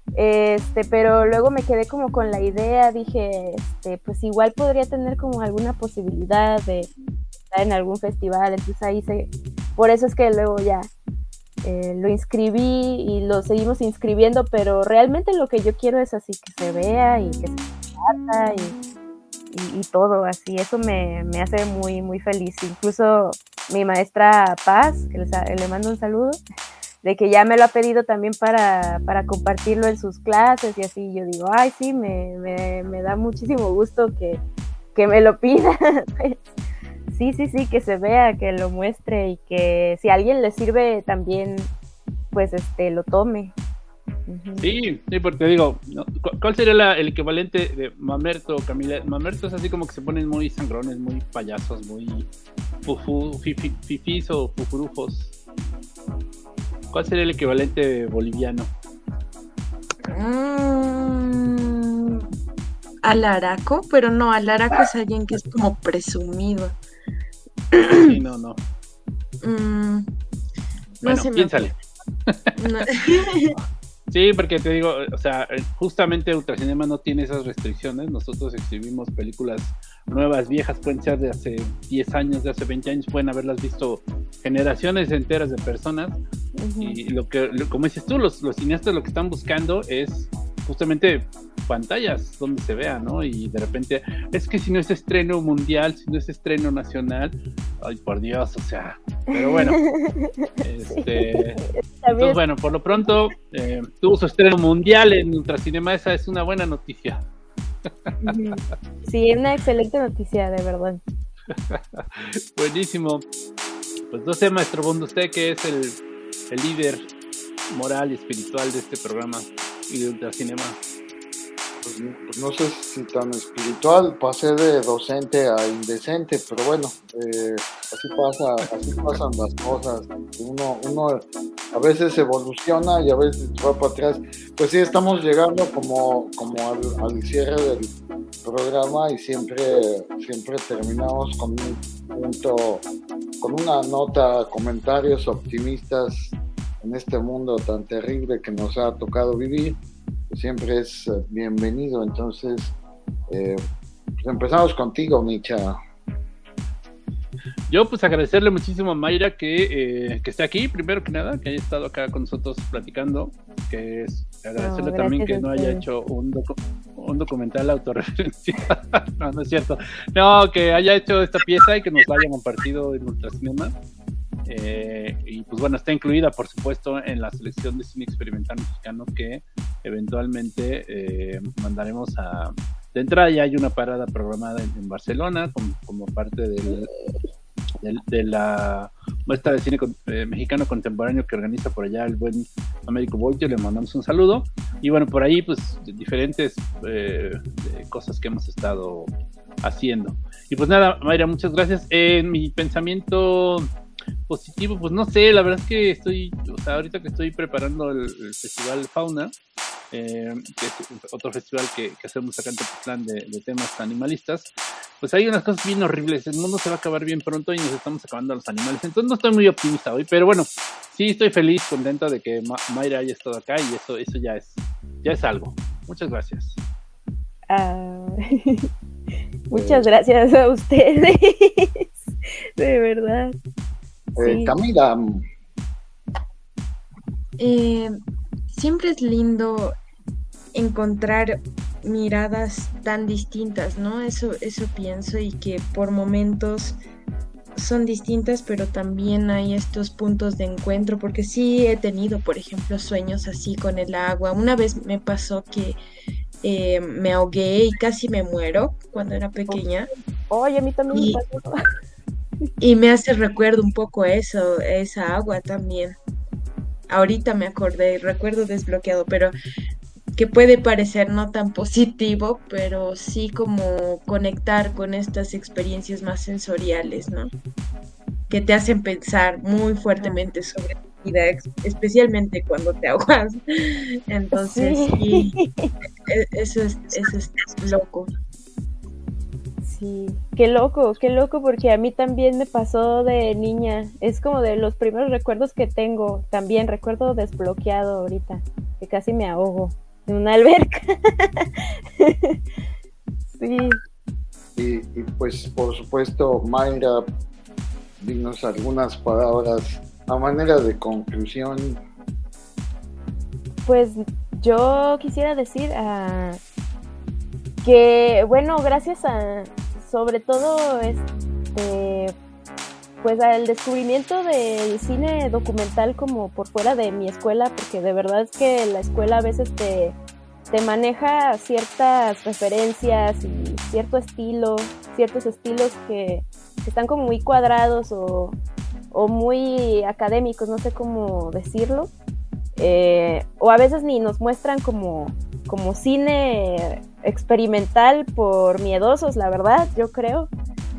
pero luego me quedé como con la idea, dije, pues igual podría tener como alguna posibilidad de estar en algún festival, entonces por eso es que luego ya lo inscribí y lo seguimos inscribiendo, pero realmente lo que yo quiero es así, que se vea y que se comparta y todo así. Eso me hace muy, muy feliz. Incluso mi maestra Paz, que le mando un saludo, de que ya me lo ha pedido también para compartirlo en sus clases y así. Yo digo, ay, sí, me da muchísimo gusto que me lo pida. Sí, que se vea, que lo muestre y que si a alguien le sirve también, pues lo tome. Uh-huh. Sí, porque digo, ¿no? ¿Cuál sería el equivalente de mamerto, Camila? Mamerto es así como que se ponen muy sangrones, muy payasos, muy fifís o fufurujos. ¿Cuál sería el equivalente boliviano? Alaraco, pero no, alaraco es alguien que es como presumido. Sí, no. No Bueno, se me piénsale. No. Sí, porque te digo, o sea, justamente Ultracinema no tiene esas restricciones. Nosotros exhibimos películas nuevas, viejas, pueden ser de hace 10 años, de hace 20 años, pueden haberlas visto generaciones enteras de personas. Uh-huh. Y como dices tú, los cineastas lo que están buscando es justamente pantallas donde se vea, ¿no? Y de repente, es que si no es estreno mundial, si no es estreno nacional, ay, por Dios, o sea, pero bueno, entonces, bueno, por lo pronto, tuvo su estreno mundial en Ultracinema, esa es una buena noticia. Sí, una excelente noticia, de verdad. Buenísimo. Pues no sé, maestro Bond, usted que es el líder moral y espiritual de este programa y de Ultracinema. pues no sé si tan espiritual, pasé de docente a indecente, pero bueno, así pasan las cosas. Uno a veces evoluciona y a veces va para atrás. Pues sí, estamos llegando como al cierre del programa y siempre terminamos con un punto, con una nota, comentarios optimistas en este mundo tan terrible que nos ha tocado vivir. Siempre es bienvenido. Entonces, pues empezamos contigo, Micha. Yo pues agradecerle muchísimo a Mayra que esté aquí, primero que nada, que haya estado acá con nosotros platicando, que es agradecerle también que no haya hecho un documental autorreferencial. No es cierto. No, que haya hecho esta pieza y que nos la haya compartido en Ultracinema. Y pues bueno, está incluida por supuesto en la selección de cine experimental mexicano que eventualmente mandaremos a... De entrada ya hay una parada programada en Barcelona como parte de la muestra de cine mexicano contemporáneo que organiza por allá el buen Américo Boyo. Le mandamos un saludo y bueno, por ahí pues diferentes cosas que hemos estado haciendo. Y pues nada, Mayra, muchas gracias. Mi pensamiento positivo, pues no sé, la verdad es que ahorita que estoy preparando el Festival Fauna, que es otro festival que hacemos acá en Tepoztlán de temas animalistas, pues hay unas cosas bien horribles. El mundo se va a acabar bien pronto y nos estamos acabando los animales, entonces no estoy muy optimista hoy, pero bueno, sí estoy feliz, contento de que Mayra haya estado acá y eso ya es algo. Muchas gracias. Muchas gracias a ustedes, de verdad. Sí. Camila. Siempre es lindo encontrar miradas tan distintas, ¿no? Eso pienso, y que por momentos son distintas, pero también hay estos puntos de encuentro, porque sí he tenido, por ejemplo, sueños así con el agua. Una vez me pasó que me ahogué y casi me muero cuando era pequeña. Oye, a mí también me pasó. Y me hace recuerdo un poco eso, esa agua también. Ahorita me acordé, recuerdo desbloqueado, pero que puede parecer no tan positivo, pero sí como conectar con estas experiencias más sensoriales, ¿no? Que te hacen pensar muy fuertemente sobre tu vida, especialmente cuando te ahogas. Entonces, sí, eso es loco. Sí, qué loco, porque a mí también me pasó de niña. Es como de los primeros recuerdos que tengo. También recuerdo desbloqueado ahorita, que casi me ahogo en una alberca. Sí. Y pues por supuesto, Mayra, dinos algunas palabras a manera de conclusión. Pues yo quisiera decir que, bueno, gracias a, sobre todo, pues al descubrimiento del cine documental como por fuera de mi escuela, porque de verdad es que la escuela a veces te maneja ciertas referencias y ciertos estilos que están como muy cuadrados o muy académicos, no sé cómo decirlo, o a veces ni nos muestran como cine experimental por miedosos, la verdad, yo creo.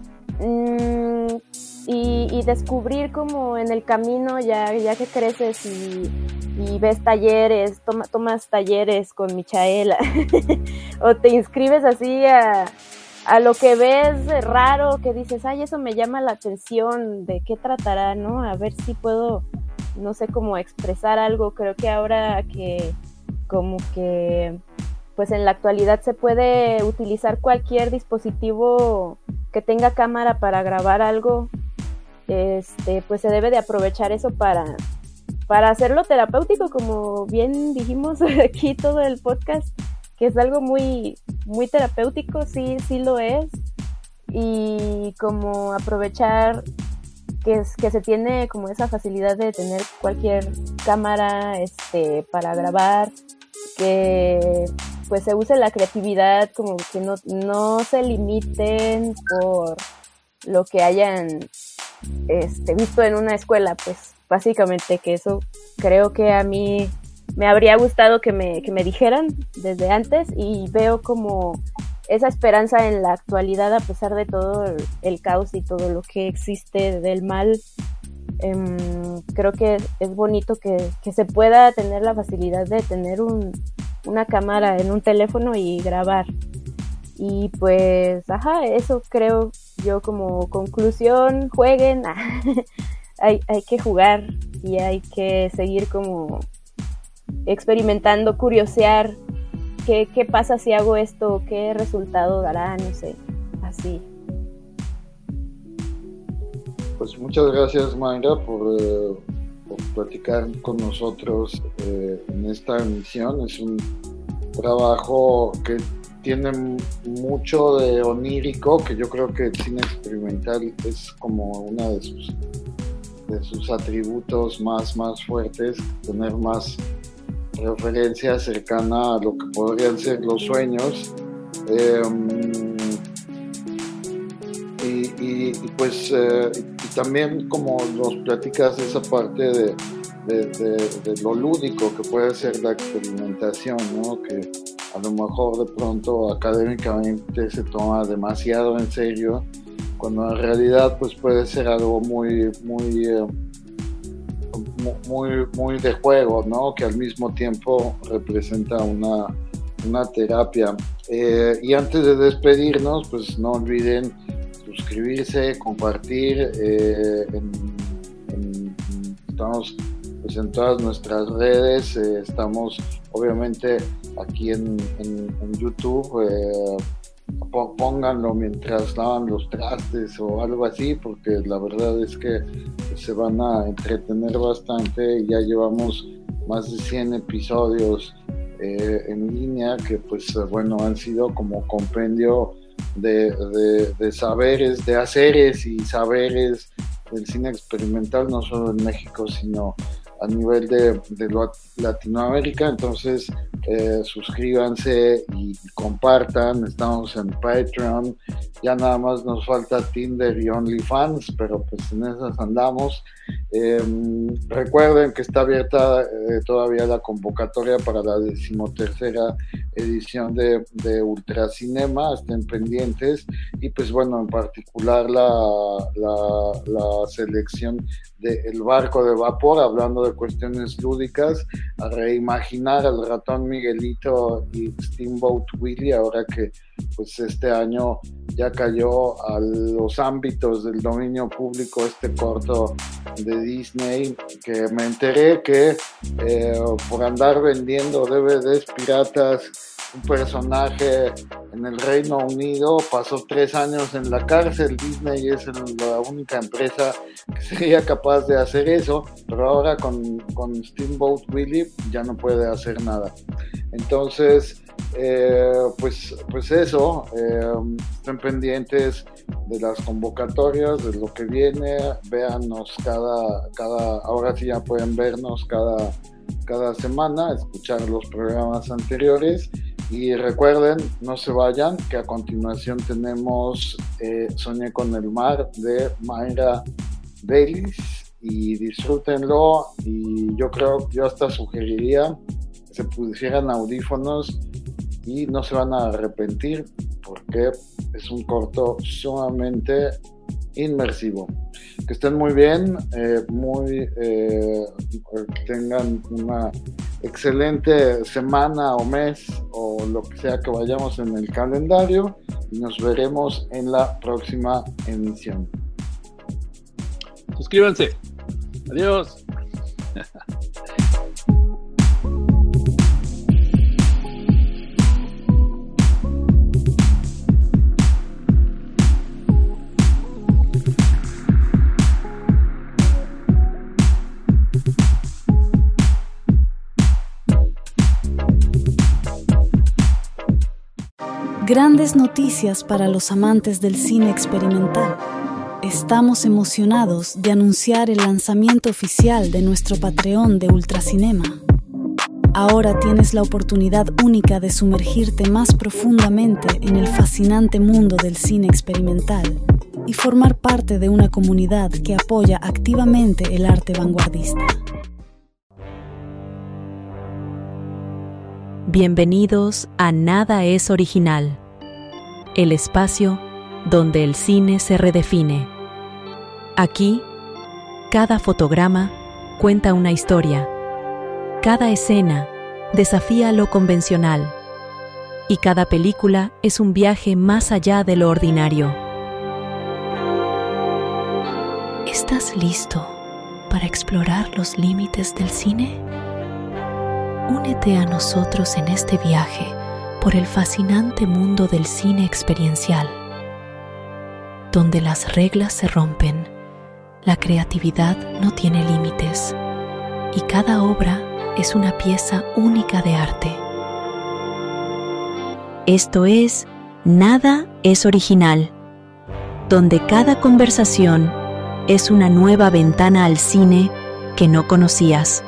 Y descubrir como en el camino, ya que creces y ves talleres, tomas talleres con Michaela o te inscribes así a lo que ves raro, que dices, ay, eso me llama la atención, ¿de qué tratará, no? A ver si puedo, no sé, cómo expresar algo. Creo que ahora que como que pues en la actualidad se puede utilizar cualquier dispositivo que tenga cámara para grabar algo, pues se debe de aprovechar eso para hacerlo terapéutico, como bien dijimos aquí todo el podcast, que es algo muy, muy terapéutico, sí lo es, y como aprovechar que se tiene como esa facilidad de tener cualquier cámara para grabar, que pues se use la creatividad, como que no se limiten por lo que hayan visto en una escuela, pues básicamente, que eso creo que a mí me habría gustado que me dijeran desde antes, y veo como esa esperanza en la actualidad a pesar de todo el caos y todo lo que existe del mal. Creo que es bonito que se pueda tener la facilidad de tener una cámara en un teléfono y grabar. Y pues, eso creo yo como conclusión. Jueguen, hay que jugar y hay que seguir como experimentando, curiosear qué pasa si hago esto, qué resultado dará, no sé, así. Pues muchas gracias, Mayra, por platicar con nosotros en esta emisión. Es un trabajo que tiene mucho de onírico, que yo creo que el cine experimental es como una de sus atributos más fuertes, tener más referencia cercana a lo que podrían ser los sueños. Y también, como nos platicas, esa parte de lo lúdico que puede ser la experimentación, ¿no? Que a lo mejor de pronto académicamente se toma demasiado en serio, cuando en realidad pues puede ser algo muy de juego, ¿no? Que al mismo tiempo representa una terapia. Y antes de despedirnos, pues no olviden suscribirse, compartir. Estamos pues en todas nuestras redes. Estamos obviamente aquí en YouTube. Pónganlo mientras lavan los trastes o algo así, porque la verdad es que se van a entretener bastante. Ya llevamos más de 100 episodios en línea, que pues bueno, han sido como compendio de saberes, de haceres y saberes del cine experimental, no solo en México, sino a nivel de Latinoamérica. Entonces suscríbanse y compartan. Estamos en Patreon, ya nada más nos falta Tinder y OnlyFans, pero pues en esas andamos. Recuerden que está abierta todavía la convocatoria para la 13ª edición de Ultracinema. Estén pendientes. Y pues bueno, en particular la selección de El Barco de Vapor, hablando de cuestiones lúdicas, a reimaginar al Ratón Miguelito y Steamboat Willie, ahora que pues este año ya cayó a los ámbitos del dominio público este corto de Disney, que me enteré que por andar vendiendo DVDs piratas, un personaje en el Reino Unido pasó 3 años en la cárcel. Disney es la única empresa que sería capaz de hacer eso, pero ahora con Steamboat Willie ya no puede hacer nada. Entonces, pues eso, estén pendientes de las convocatorias, de lo que viene. Véanos ahora sí ya pueden vernos cada semana, escuchar los programas anteriores. Y recuerden, no se vayan, que a continuación tenemos Soñé con el mar de Mayra Baylis, y disfrútenlo. Y yo hasta sugeriría que se pusieran audífonos y no se van a arrepentir, porque es un corto sumamente inmersivo. Que estén muy bien, que tengan una excelente semana o mes o lo que sea que vayamos en el calendario, y nos veremos en la próxima emisión. Suscríbanse. Adiós. Grandes noticias para los amantes del cine experimental. Estamos emocionados de anunciar el lanzamiento oficial de nuestro Patreon de Ultracinema. Ahora tienes la oportunidad única de sumergirte más profundamente en el fascinante mundo del cine experimental y formar parte de una comunidad que apoya activamente el arte vanguardista. Bienvenidos a Nada es Original, el espacio donde el cine se redefine. Aquí, cada fotograma cuenta una historia, cada escena desafía lo convencional y cada película es un viaje más allá de lo ordinario. ¿Estás listo para explorar los límites del cine? Únete a nosotros en este viaje por el fascinante mundo del cine experiencial, donde las reglas se rompen, la creatividad no tiene límites y cada obra es una pieza única de arte. Esto es Nada es Original, donde cada conversación es una nueva ventana al cine que no conocías.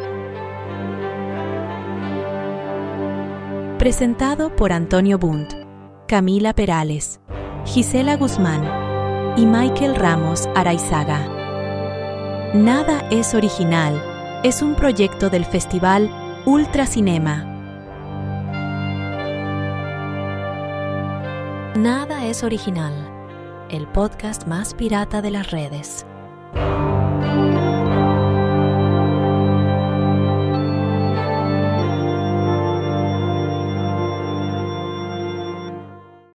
Presentado por Antonio Bundt, Camila Perales, Gisela Guzmán y Michael Ramos Araizaga. Nada es Original es un proyecto del Festival Ultracinema. Nada es Original, el podcast más pirata de las redes.